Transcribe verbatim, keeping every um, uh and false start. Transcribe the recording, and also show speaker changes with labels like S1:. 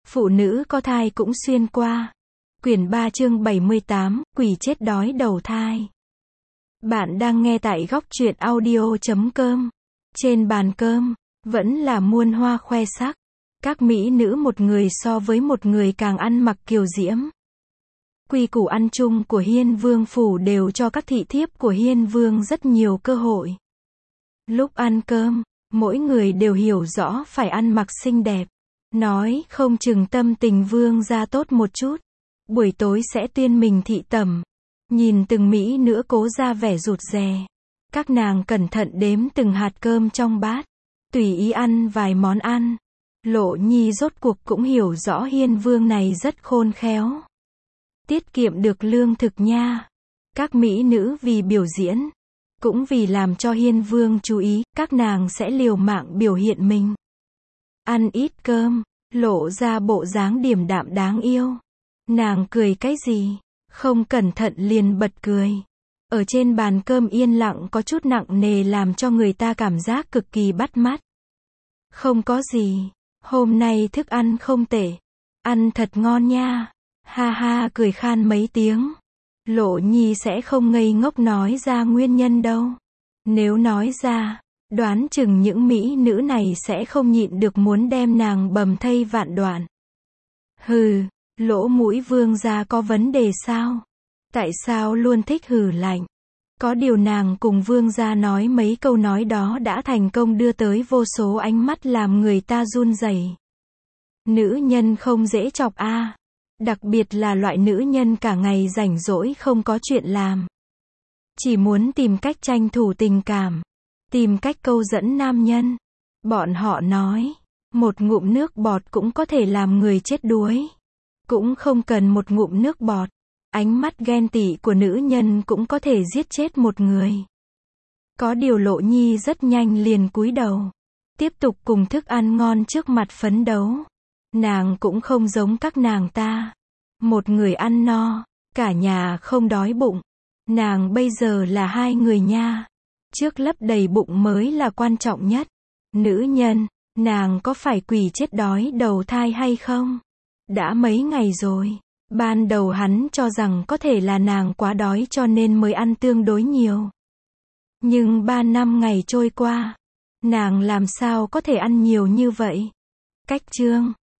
S1: Phụ nữ có thai cũng xuyên qua. Quyển ba chương bảy mươi tám, quỷ chết đói đầu thai. Bạn đang nghe tại góc truyện audio chấm com. Trên bàn cơm, vẫn là muôn hoa khoe sắc. Các mỹ nữ một người so với một người càng ăn mặc kiều diễm. Quy củ ăn chung của Hiên Vương phủ đều cho các thị thiếp của Hiên Vương rất nhiều cơ hội. Lúc ăn cơm, mỗi người đều hiểu rõ phải ăn mặc xinh đẹp. Nói không chừng tâm tình vương gia tốt một chút. Buổi tối sẽ tuyên mình thị tẩm. Nhìn từng mỹ nữ cố ra vẻ rụt rè. Các nàng cẩn thận đếm từng hạt cơm trong bát. Tùy ý ăn vài món ăn. Lộ Nhi rốt cuộc cũng hiểu rõ Hiên Vương này rất khôn khéo. Tiết kiệm được lương thực nha. Các mỹ nữ vì biểu diễn, cũng vì làm cho Hiên Vương chú ý, các nàng sẽ liều mạng biểu hiện mình. Ăn ít cơm, lộ ra bộ dáng điềm đạm đáng yêu. Nàng cười cái gì? Không cẩn thận liền bật cười. Ở trên bàn cơm yên lặng có chút nặng nề làm cho người ta cảm giác cực kỳ bắt mắt. Không có gì. Hôm nay thức ăn không tệ. Ăn thật ngon nha. Ha ha cười khan mấy tiếng. Lộ Nhi sẽ không ngây ngốc nói ra nguyên nhân đâu. Nếu nói ra, đoán chừng những mỹ nữ này sẽ không nhịn được muốn đem nàng bầm thây vạn đoạn. Hừ, lỗ mũi vương gia có vấn đề sao? Tại sao luôn thích hừ lạnh? Có điều nàng cùng vương gia nói mấy câu nói đó đã thành công đưa tới vô số ánh mắt làm người ta run rẩy. Nữ nhân không dễ chọc a, à. Đặc biệt là loại nữ nhân cả ngày rảnh rỗi không có chuyện làm. Chỉ muốn tìm cách tranh thủ tình cảm. Tìm cách câu dẫn nam nhân. Bọn họ nói, một ngụm nước bọt cũng có thể làm người chết đuối. Cũng không cần một ngụm nước bọt. Ánh mắt ghen tị của nữ nhân cũng có thể giết chết một người. Có điều Lộ Nhi rất nhanh liền cúi đầu. Tiếp tục cùng thức ăn ngon trước mặt phấn đấu. Nàng cũng không giống các nàng ta. Một người ăn no, cả nhà không đói bụng. Nàng bây giờ là hai người nha. Trước lấp đầy bụng mới là quan trọng nhất. Nữ nhân, nàng có phải quỷ chết đói đầu thai hay không? Đã mấy ngày rồi. Ban đầu hắn cho rằng có thể là nàng quá đói cho nên mới ăn tương đối nhiều. Nhưng ba năm ngày trôi qua, nàng làm sao có thể ăn nhiều như vậy? Cách chương